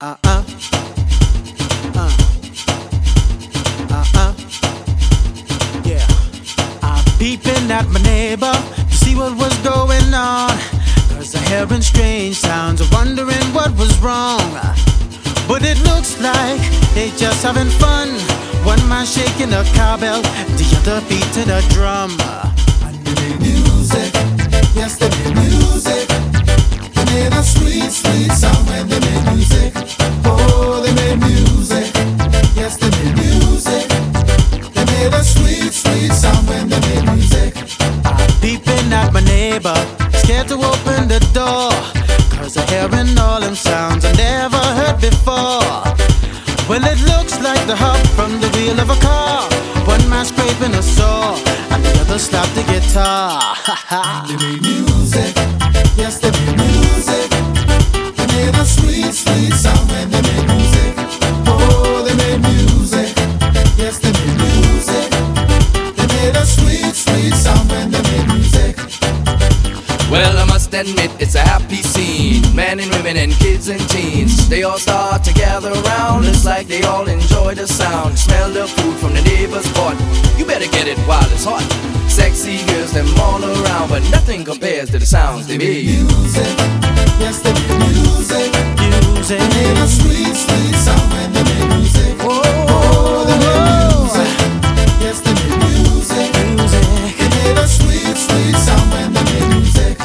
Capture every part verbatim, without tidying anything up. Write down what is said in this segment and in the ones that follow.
Uh uh. Uh. Uh uh. Yeah. I'm peeping at my neighbor to see what was going on. Cause I'm hearing strange sounds, wondering what was wrong. But it looks like they just having fun. One man shaking a cowbell, the other beating a drum. And they made music, yes they made music. They made a sweet, sweet sound when they made music. Oh, they made music, yes they made music. They made a sweet, sweet sound when they made music. I'm peeping at my neighbor, scared to open the door. Cause I'm hearing all them sounds I never heard before. Well, it looks like the hum from the wheel of a car. One man scraping a saw, and the other slapped the guitar. They made music, yes they made music. They made a sweet, sweet sound when they made music. Oh, they made music, yes they made music. They made a sweet, sweet sound when they made music. Well, I must admit, it's a happy scene. Men and women and kids and teens, they all start to gather around. It's like they all enjoy the sound. Smell the food from the neighbor's pot. You better get it while it's hot. Sexy girls, them all around, but nothing compares to the sounds they made. Music, yes they made music. Music. They made a sweet, sweet sound when they made music. Oh, oh they made music, yes they made music. music. They made a sweet, sweet sound when they made music.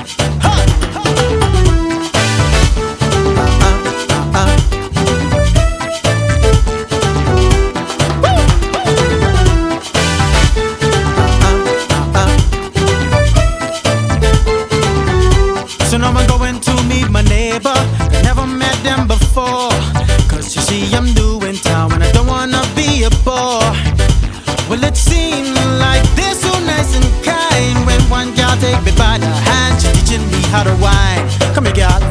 So now I'm going to meet my neighbor. I never met them before. Cause you see I'm new in town and I don't wanna be a bore. Well, it seems like they're so nice and kind. When one gal take me by the hand, she teaching me how to whine. Come here, gal.